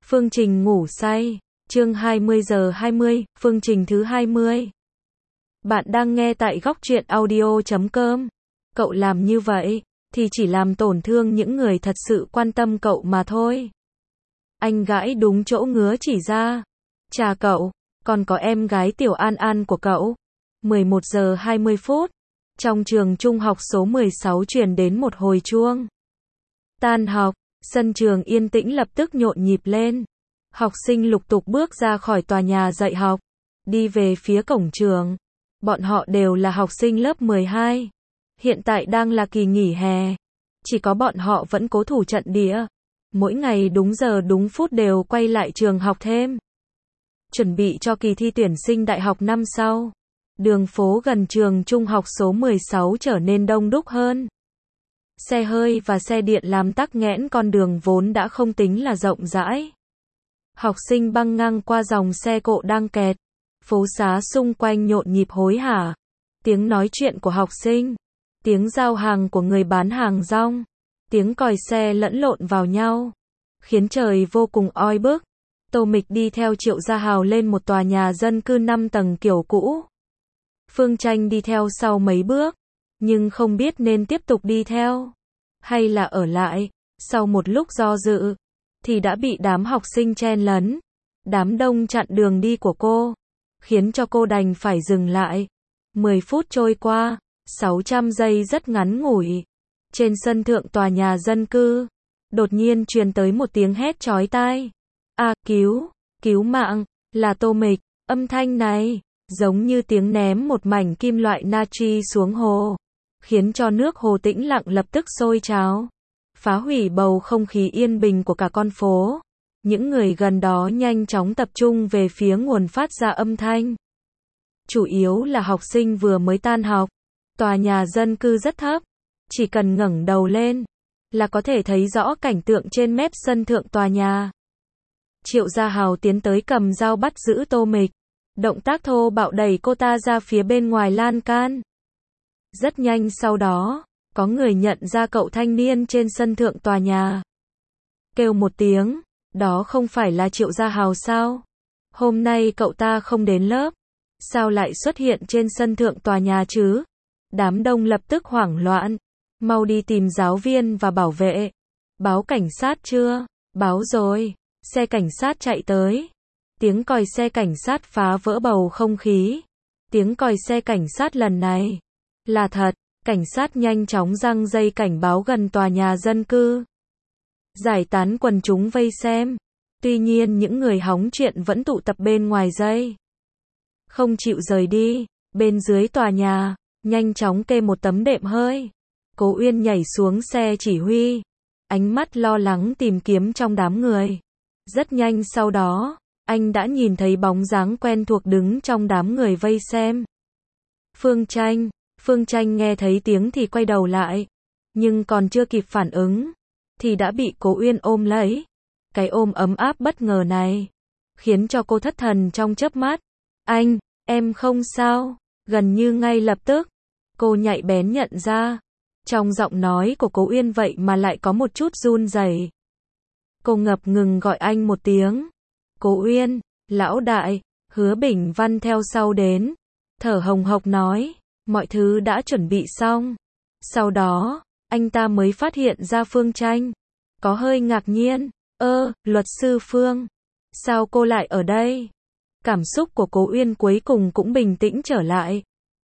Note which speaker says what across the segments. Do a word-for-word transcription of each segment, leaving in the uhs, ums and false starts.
Speaker 1: Phương trình ngủ say. Chương hai mươi giờ hai mươi, phương trình thứ hai mươi. Bạn đang nghe tại góc truyện audio chấm com. Cậu làm như vậy, thì chỉ làm tổn thương những người thật sự quan tâm cậu mà thôi. Anh gãi đúng chỗ ngứa chỉ ra. Chà cậu, còn có em gái Tiểu An An của cậu. mười một giờ hai mươi phút. Trong trường trung học số mười sáu truyền đến một hồi chuông. Tan học, sân trường yên tĩnh lập tức nhộn nhịp lên. Học sinh lục tục bước ra khỏi tòa nhà dạy học, đi về phía cổng trường. Bọn họ đều là học sinh lớp mười hai. Hiện tại đang là kỳ nghỉ hè. Chỉ có bọn họ vẫn cố thủ trận địa. Mỗi ngày đúng giờ đúng phút đều quay lại trường học thêm. Chuẩn bị cho kỳ thi tuyển sinh đại học năm sau. Đường phố gần trường trung học số mười sáu trở nên đông đúc hơn. Xe hơi và xe điện làm tắc nghẽn con đường vốn đã không tính là rộng rãi. Học sinh băng ngang qua dòng xe cộ đang kẹt. Phố xá xung quanh nhộn nhịp hối hả. Tiếng nói chuyện của học sinh. Tiếng giao hàng của người bán hàng rong. Tiếng còi xe lẫn lộn vào nhau. Khiến trời vô cùng oi bức. Tô Mịch đi theo Triệu Gia Hào lên một tòa nhà dân cư năm tầng kiểu cũ. Phương Tranh đi theo sau mấy bước. Nhưng không biết nên tiếp tục đi theo. Hay là ở lại. Sau một lúc do dự. Thì đã bị đám học sinh chen lấn. Đám đông chặn đường đi của cô. Khiến cho cô đành phải dừng lại. mười phút trôi qua. sáu trăm giây rất ngắn ngủi. Trên sân thượng tòa nhà dân cư. Đột nhiên truyền tới một tiếng hét chói tai. À, cứu, cứu mạng, là Tô Mịch. Âm thanh này, giống như tiếng ném một mảnh kim loại natri xuống hồ. Khiến cho nước hồ tĩnh lặng lập tức sôi trào. Phá hủy bầu không khí yên bình của cả con phố. Những người gần đó nhanh chóng tập trung về phía nguồn phát ra âm thanh. Chủ yếu là học sinh vừa mới tan học. Tòa nhà dân cư rất thấp. Chỉ cần ngẩng đầu lên là có thể thấy rõ cảnh tượng trên mép sân thượng tòa nhà. Triệu Gia Hào tiến tới cầm dao bắt giữ Tô Mịch. Động tác thô bạo đẩy cô ta ra phía bên ngoài lan can. Rất nhanh sau đó, có người nhận ra cậu thanh niên trên sân thượng tòa nhà. Kêu một tiếng, đó không phải là Triệu Gia Hào sao? Hôm nay cậu ta không đến lớp. Sao lại xuất hiện trên sân thượng tòa nhà chứ? Đám đông lập tức hoảng loạn. Mau đi tìm giáo viên và bảo vệ. Báo cảnh sát chưa? Báo rồi. Xe cảnh sát chạy tới. Tiếng còi xe cảnh sát phá vỡ bầu không khí. Tiếng còi xe cảnh sát lần này là thật. Cảnh sát nhanh chóng giăng dây cảnh báo gần tòa nhà dân cư. Giải tán quần chúng vây xem. Tuy nhiên những người hóng chuyện vẫn tụ tập bên ngoài dây. Không chịu rời đi. Bên dưới tòa nhà, nhanh chóng kê một tấm đệm hơi. Cố Uyên nhảy xuống xe chỉ huy. Ánh mắt lo lắng tìm kiếm trong đám người. Rất nhanh sau đó, anh đã nhìn thấy bóng dáng quen thuộc đứng trong đám người vây xem. Phương Tranh. Phương Tranh nghe thấy tiếng thì quay đầu lại. Nhưng còn chưa kịp phản ứng, thì đã bị Cố Uyên ôm lấy. Cái ôm ấm áp bất ngờ này khiến cho cô thất thần trong chớp mắt. Anh, em không sao. Gần như ngay lập tức, cô nhạy bén nhận ra. Trong giọng nói của Cố Uyên vậy mà lại có một chút run rẩy. Cô ngập ngừng gọi anh một tiếng. Cố Uyên, lão đại. Hứa Bình Văn theo sau đến. Thở hồng hộc nói. Mọi thứ đã chuẩn bị xong. Sau đó, anh ta mới phát hiện ra Phương Tranh. Có hơi ngạc nhiên. Ơ, luật sư Phương. Sao cô lại ở đây? Cảm xúc của Cố Uyên cuối cùng cũng bình tĩnh trở lại.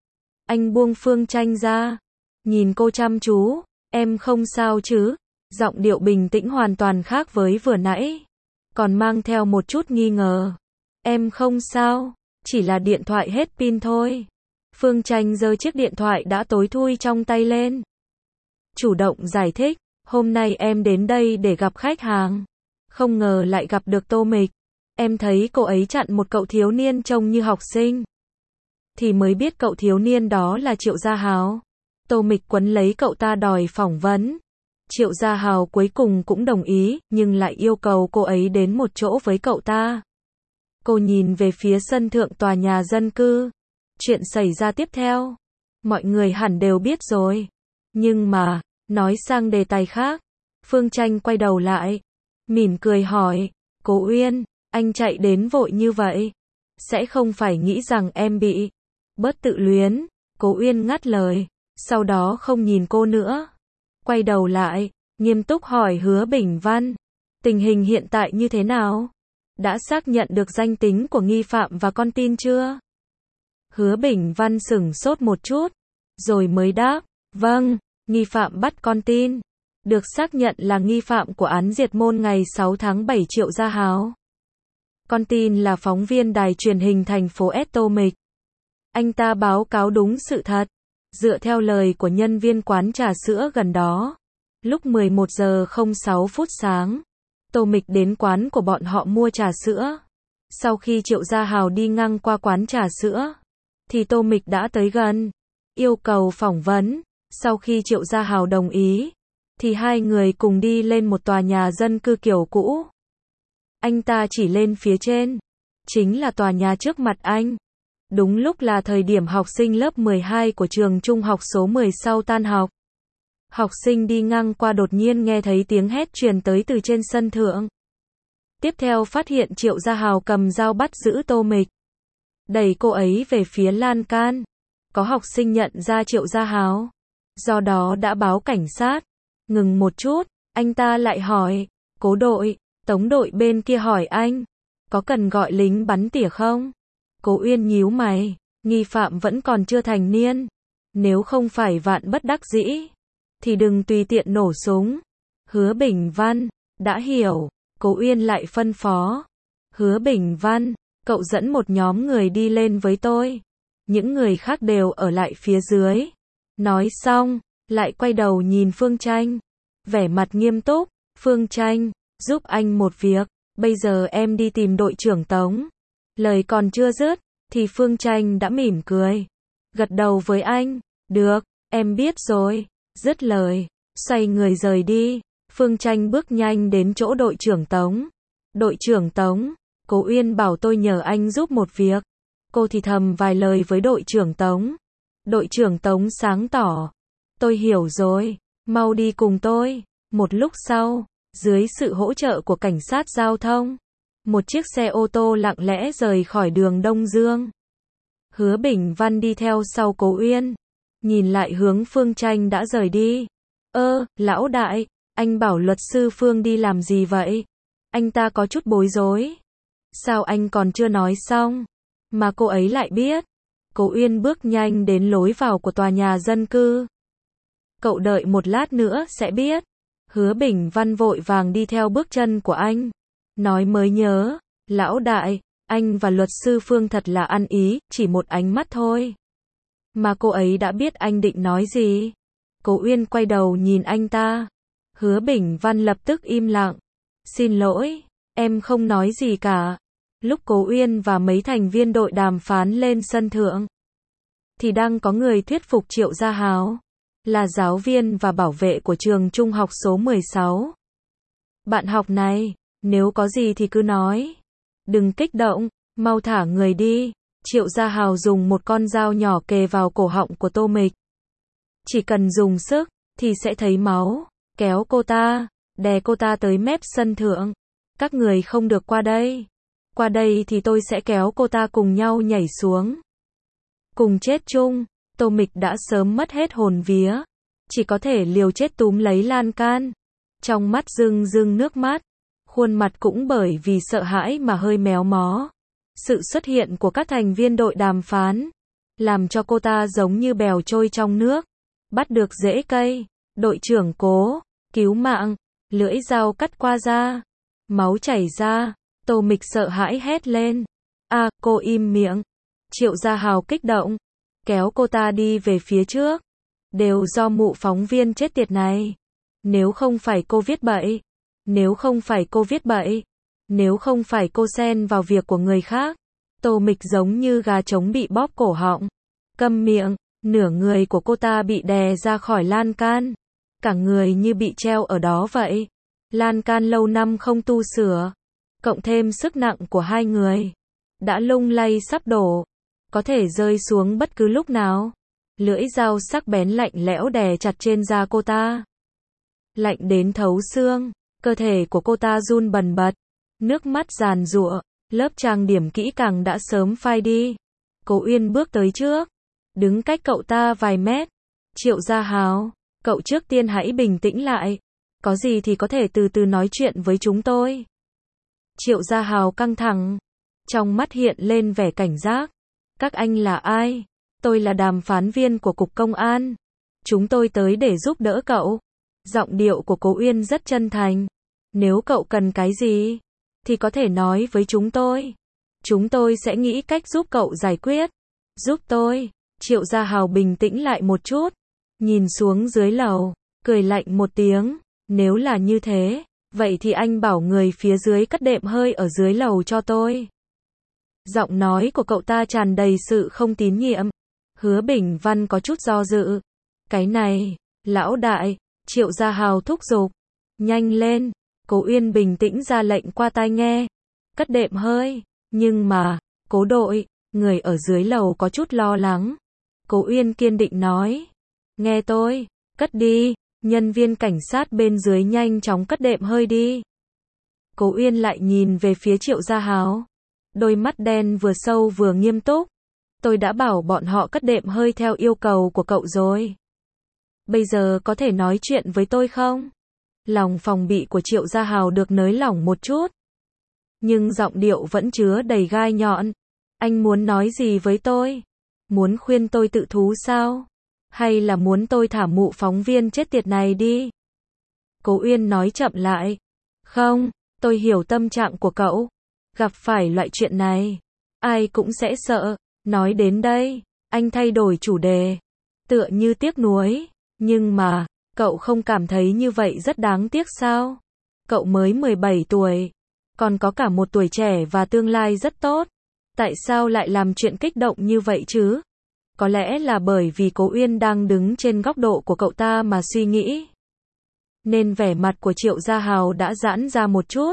Speaker 1: Anh buông Phương Tranh ra. Nhìn cô chăm chú. Em không sao chứ? Giọng điệu bình tĩnh hoàn toàn khác với vừa nãy. Còn mang theo một chút nghi ngờ. Em không sao. Chỉ là điện thoại hết pin thôi. Phương Tranh giơ chiếc điện thoại đã tối thui trong tay lên. Chủ động giải thích. Hôm nay em đến đây để gặp khách hàng. Không ngờ lại gặp được Tô Mịch. Em thấy cô ấy chặn một cậu thiếu niên trông như học sinh. Thì mới biết cậu thiếu niên đó là Triệu Gia Hào. Tô Mịch quấn lấy cậu ta đòi phỏng vấn. Triệu Gia Hào cuối cùng cũng đồng ý, nhưng lại yêu cầu cô ấy đến một chỗ với cậu ta. Cô nhìn về phía sân thượng tòa nhà dân cư. Chuyện xảy ra tiếp theo, mọi người hẳn đều biết rồi. Nhưng mà, nói sang đề tài khác, Phương Tranh quay đầu lại, mỉm cười hỏi, Cố Uyên, anh chạy đến vội như vậy. Sẽ không phải nghĩ rằng em bị bớt tự luyến. Cố Uyên ngắt lời. Sau đó không nhìn cô nữa. Quay đầu lại, nghiêm túc hỏi Hứa Bình Văn. Tình hình hiện tại như thế nào? Đã xác nhận được danh tính của nghi phạm và con tin chưa? Hứa Bình Văn sửng sốt một chút, rồi mới đáp. Vâng, nghi phạm bắt con tin. Được xác nhận là nghi phạm của án diệt môn ngày sáu tháng bảy Triệu Gia Hào. Con tin là phóng viên đài truyền hình thành phố Atomic. Anh ta báo cáo đúng sự thật. Dựa theo lời của nhân viên quán trà sữa gần đó. Lúc mười một giờ không sáu phút sáng, Tô Mịch đến quán của bọn họ mua trà sữa. Sau khi Triệu Gia Hào đi ngang qua quán trà sữa, thì Tô Mịch đã tới gần, yêu cầu phỏng vấn. Sau khi Triệu Gia Hào đồng ý, thì hai người cùng đi lên một tòa nhà dân cư kiểu cũ. Anh ta chỉ lên phía trên, chính là tòa nhà trước mặt anh. Đúng lúc là thời điểm học sinh lớp mười hai của trường trung học số mười sau tan học. Học sinh đi ngang qua đột nhiên nghe thấy tiếng hét truyền tới từ trên sân thượng. Tiếp theo phát hiện Triệu Gia Hào cầm dao bắt giữ Tô Mịch, đẩy cô ấy về phía lan can. Có học sinh nhận ra Triệu Gia Hào, do đó đã báo cảnh sát. Ngừng một chút, anh ta lại hỏi, Cố đội, Tống đội bên kia hỏi anh, có cần gọi lính bắn tỉa không? Cố Uyên nhíu mày, nghi phạm vẫn còn chưa thành niên. Nếu không phải vạn bất đắc dĩ, thì đừng tùy tiện nổ súng. Hứa Bình Văn, đã hiểu. Cố Uyên lại phân phó. Hứa Bình Văn, cậu dẫn một nhóm người đi lên với tôi. Những người khác đều ở lại phía dưới. Nói xong, lại quay đầu nhìn Phương Tranh. Vẻ mặt nghiêm túc. Phương Tranh, giúp anh một việc. Bây giờ em đi tìm đội trưởng Tống. Lời còn chưa dứt, thì Phương Tranh đã mỉm cười. Gật đầu với anh. Được, em biết rồi. Dứt lời, xoay người rời đi. Phương Tranh bước nhanh đến chỗ đội trưởng Tống. Đội trưởng Tống, Cố Uyên bảo tôi nhờ anh giúp một việc. Cô thì thầm vài lời với đội trưởng Tống. Đội trưởng Tống sáng tỏ. Tôi hiểu rồi, mau đi cùng tôi. Một lúc sau, dưới sự hỗ trợ của cảnh sát giao thông, một chiếc xe ô tô lặng lẽ rời khỏi đường Đông Dương. Hứa Bình Văn đi theo sau Cố Uyên, nhìn lại hướng Phương Tranh đã rời đi. Ơ, lão đại, anh bảo luật sư Phương đi làm gì vậy? Anh ta có chút bối rối. Sao anh còn chưa nói xong, mà cô ấy lại biết? Cố Uyên bước nhanh đến lối vào của tòa nhà dân cư. Cậu đợi một lát nữa sẽ biết. Hứa Bình Văn vội vàng đi theo bước chân của anh. Nói mới nhớ, lão đại, anh và luật sư Phương thật là ăn ý, chỉ một ánh mắt thôi. Mà cô ấy đã biết anh định nói gì. Cố Uyên quay đầu nhìn anh ta. Hứa Bình Văn lập tức im lặng. Xin lỗi, em không nói gì cả. Lúc Cố Uyên và mấy thành viên đội đàm phán lên sân thượng, thì đang có người thuyết phục Triệu Gia Hào, là giáo viên và bảo vệ của trường trung học số mười sáu. Bạn học này, nếu có gì thì cứ nói. Đừng kích động, mau thả người đi. Triệu Gia Hào dùng một con dao nhỏ kề vào cổ họng của Tô Mịch. Chỉ cần dùng sức, thì sẽ thấy máu. Kéo cô ta, đè cô ta tới mép sân thượng. Các người không được qua đây. Qua đây thì tôi sẽ kéo cô ta cùng nhau nhảy xuống. Cùng chết chung. Tô Mịch đã sớm mất hết hồn vía. Chỉ có thể liều chết túm lấy lan can. Trong mắt rưng rưng nước mắt. Khuôn mặt cũng bởi vì sợ hãi mà hơi méo mó. Sự xuất hiện của các thành viên đội đàm phán, làm cho cô ta giống như bèo trôi trong nước. Bắt được rễ cây. Đội trưởng Cố, cứu mạng. Lưỡi dao cắt qua da. Máu chảy ra. Tô Mịch sợ hãi hét lên. À, cô im miệng. Triệu Gia Hào kích động, kéo cô ta đi về phía trước. Đều do mụ phóng viên chết tiệt này. Nếu không phải cô viết bậy. Nếu không phải cô viết bậy. Nếu không phải cô xen vào việc của người khác. Tô Mịch giống như gà trống bị bóp cổ họng. Câm miệng. Nửa người của cô ta bị đè ra khỏi lan can. Cả người như bị treo ở đó vậy. Lan can lâu năm không tu sửa, cộng thêm sức nặng của hai người, đã lung lay sắp đổ, có thể rơi xuống bất cứ lúc nào. Lưỡi dao sắc bén lạnh lẽo đè chặt trên da cô ta. Lạnh đến thấu xương, cơ thể của cô ta run bần bật. Nước mắt giàn giụa, lớp trang điểm kỹ càng đã sớm phai đi. Cố Uyên bước tới trước, đứng cách cậu ta vài mét. Triệu Gia Hào, cậu trước tiên hãy bình tĩnh lại. Có gì thì có thể từ từ nói chuyện với chúng tôi. Triệu Gia Hào căng thẳng, trong mắt hiện lên vẻ cảnh giác. Các anh là ai? Tôi là đàm phán viên của Cục Công an. Chúng tôi tới để giúp đỡ cậu. Giọng điệu của Cố Uyên rất chân thành. Nếu cậu cần cái gì, thì có thể nói với chúng tôi. Chúng tôi sẽ nghĩ cách giúp cậu giải quyết. Giúp tôi. Triệu Gia Hào bình tĩnh lại một chút. Nhìn xuống dưới lầu, cười lạnh một tiếng. Nếu là như thế, vậy thì anh bảo người phía dưới cất đệm hơi ở dưới lầu cho tôi. Giọng nói của cậu ta tràn đầy sự không tín nhiệm. Hứa Bình Văn có chút do dự. Cái này, lão đại, Triệu Gia Hào thúc giục. Nhanh lên. Cố Uyên bình tĩnh ra lệnh qua tai nghe. Cất đệm hơi. Nhưng mà, Cố đội, người ở dưới lầu có chút lo lắng. Cố Uyên kiên định nói. Nghe tôi, cất đi. Nhân viên cảnh sát bên dưới nhanh chóng cất đệm hơi đi. Cố Uyên lại nhìn về phía Triệu Gia Hào. Đôi mắt đen vừa sâu vừa nghiêm túc. Tôi đã bảo bọn họ cất đệm hơi theo yêu cầu của cậu rồi. Bây giờ có thể nói chuyện với tôi không? Lòng phòng bị của Triệu Gia Hào được nới lỏng một chút. Nhưng giọng điệu vẫn chứa đầy gai nhọn. Anh muốn nói gì với tôi? Muốn khuyên tôi tự thú sao? Hay là muốn tôi thả mụ phóng viên chết tiệt này đi? Cố Uyên nói chậm lại. Không, tôi hiểu tâm trạng của cậu. Gặp phải loại chuyện này, ai cũng sẽ sợ. Nói đến đây, anh thay đổi chủ đề. Tựa như tiếc nuối. Nhưng mà, cậu không cảm thấy như vậy rất đáng tiếc sao? Cậu mới mười bảy tuổi, còn có cả một tuổi trẻ và tương lai rất tốt. Tại sao lại làm chuyện kích động như vậy chứ? Có lẽ là bởi vì Cố Uyên đang đứng trên góc độ của cậu ta mà suy nghĩ. Nên vẻ mặt của Triệu Gia Hào đã giãn ra một chút.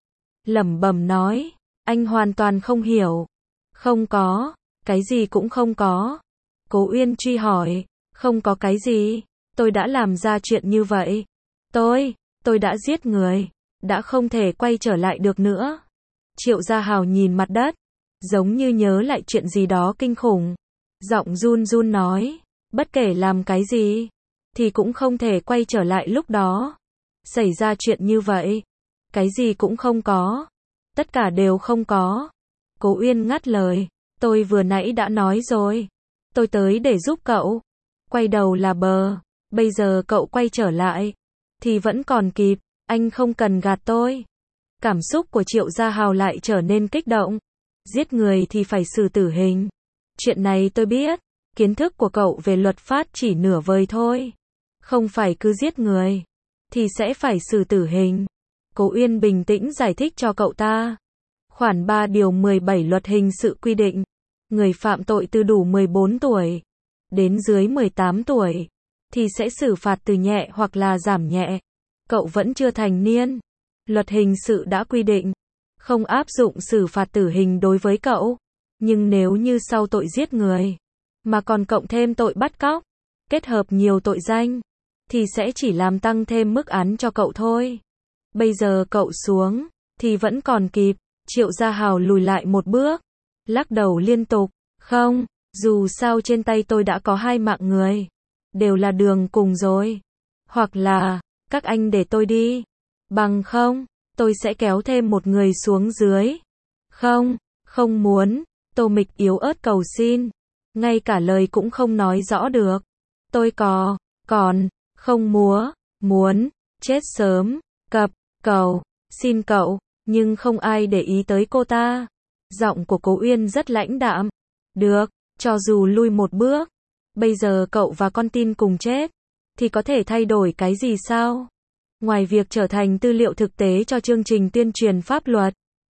Speaker 1: Lẩm bẩm nói, anh hoàn toàn không hiểu. Không có, cái gì cũng không có. Cố Uyên truy hỏi, không có cái gì, tôi đã làm ra chuyện như vậy. Tôi, tôi đã giết người, đã không thể quay trở lại được nữa. Triệu Gia Hào nhìn mặt đất, giống như nhớ lại chuyện gì đó kinh khủng. Giọng run run nói, bất kể làm cái gì, thì cũng không thể quay trở lại lúc đó. Xảy ra chuyện như vậy, cái gì cũng không có. Tất cả đều không có. Cố Uyên ngắt lời, tôi vừa nãy đã nói rồi. Tôi tới để giúp cậu. Quay đầu là bờ. Bây giờ cậu quay trở lại, thì vẫn còn kịp. Anh không cần gạt tôi. Cảm xúc của Triệu Gia Hào lại trở nên kích động. Giết người thì phải xử tử hình. Chuyện này tôi biết. Kiến thức của cậu về luật pháp chỉ nửa vời thôi. Không phải cứ giết người, thì sẽ phải xử tử hình. Cố Uyên bình tĩnh giải thích cho cậu ta. Khoản ba điều mười bảy luật hình sự quy định, người phạm tội từ đủ mười bốn tuổi đến dưới mười tám tuổi thì sẽ xử phạt từ nhẹ hoặc là giảm nhẹ. Cậu vẫn chưa thành niên. Luật hình sự đã quy định không áp dụng xử phạt tử hình đối với cậu. Nhưng nếu như sau tội giết người mà còn cộng thêm tội bắt cóc, kết hợp nhiều tội danh, thì sẽ chỉ làm tăng thêm mức án cho cậu thôi. Bây giờ cậu xuống thì vẫn còn kịp. Triệu Gia Hào lùi lại một bước, lắc đầu liên tục. Không, dù sao trên tay tôi đã có hai mạng người, đều là đường cùng rồi. Hoặc là, các anh để tôi đi. Bằng không, tôi sẽ kéo thêm một người xuống dưới. Không, không muốn. Tô Mịch yếu ớt cầu xin. Ngay cả lời cũng không nói rõ được. Tôi có, còn, không múa, muốn, chết sớm, cập, cầu, xin cậu. Nhưng không ai để ý tới cô ta. Giọng của Cố Uyên rất lãnh đạm. Được, cho dù lui một bước. Bây giờ cậu và con tin cùng chết, thì có thể thay đổi cái gì sao? Ngoài việc trở thành tư liệu thực tế cho chương trình tuyên truyền pháp luật,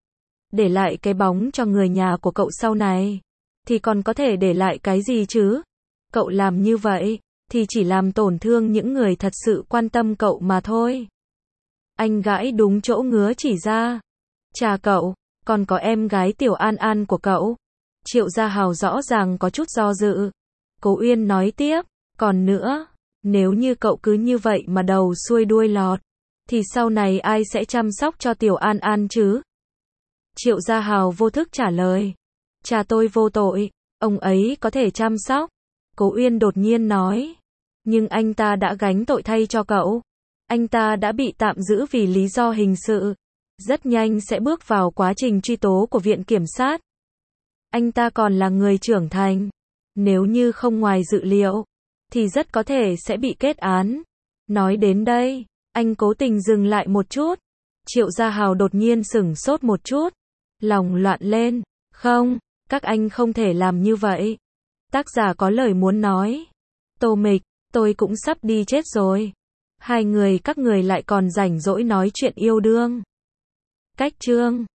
Speaker 1: để lại cái bóng cho người nhà của cậu sau này, thì còn có thể để lại cái gì chứ? Cậu làm như vậy, thì chỉ làm tổn thương những người thật sự quan tâm cậu mà thôi. Anh gãi đúng chỗ ngứa chỉ ra. Cha cậu, còn có em gái Tiểu An An của cậu. Triệu Gia Hào rõ ràng có chút do dự. Cố Uyên nói tiếp, còn nữa, nếu như cậu cứ như vậy mà đầu xuôi đuôi lọt, thì sau này ai sẽ chăm sóc cho Tiểu An An chứ? Triệu Gia Hào vô thức trả lời. Cha tôi vô tội, ông ấy có thể chăm sóc. Cố Uyên đột nhiên nói. Nhưng anh ta đã gánh tội thay cho cậu. Anh ta đã bị tạm giữ vì lý do hình sự. Rất nhanh sẽ bước vào quá trình truy tố của viện kiểm sát. Anh ta còn là người trưởng thành. Nếu như không ngoài dự liệu, thì rất có thể sẽ bị kết án. Nói đến đây, anh cố tình dừng lại một chút. Triệu Gia Hào đột nhiên sửng sốt một chút. Lòng loạn lên. Không, các anh không thể làm như vậy. Tác giả có lời muốn nói. Tô Mịch, tôi cũng sắp đi chết rồi. Hai người các người lại còn rảnh rỗi nói chuyện yêu đương. Cách chương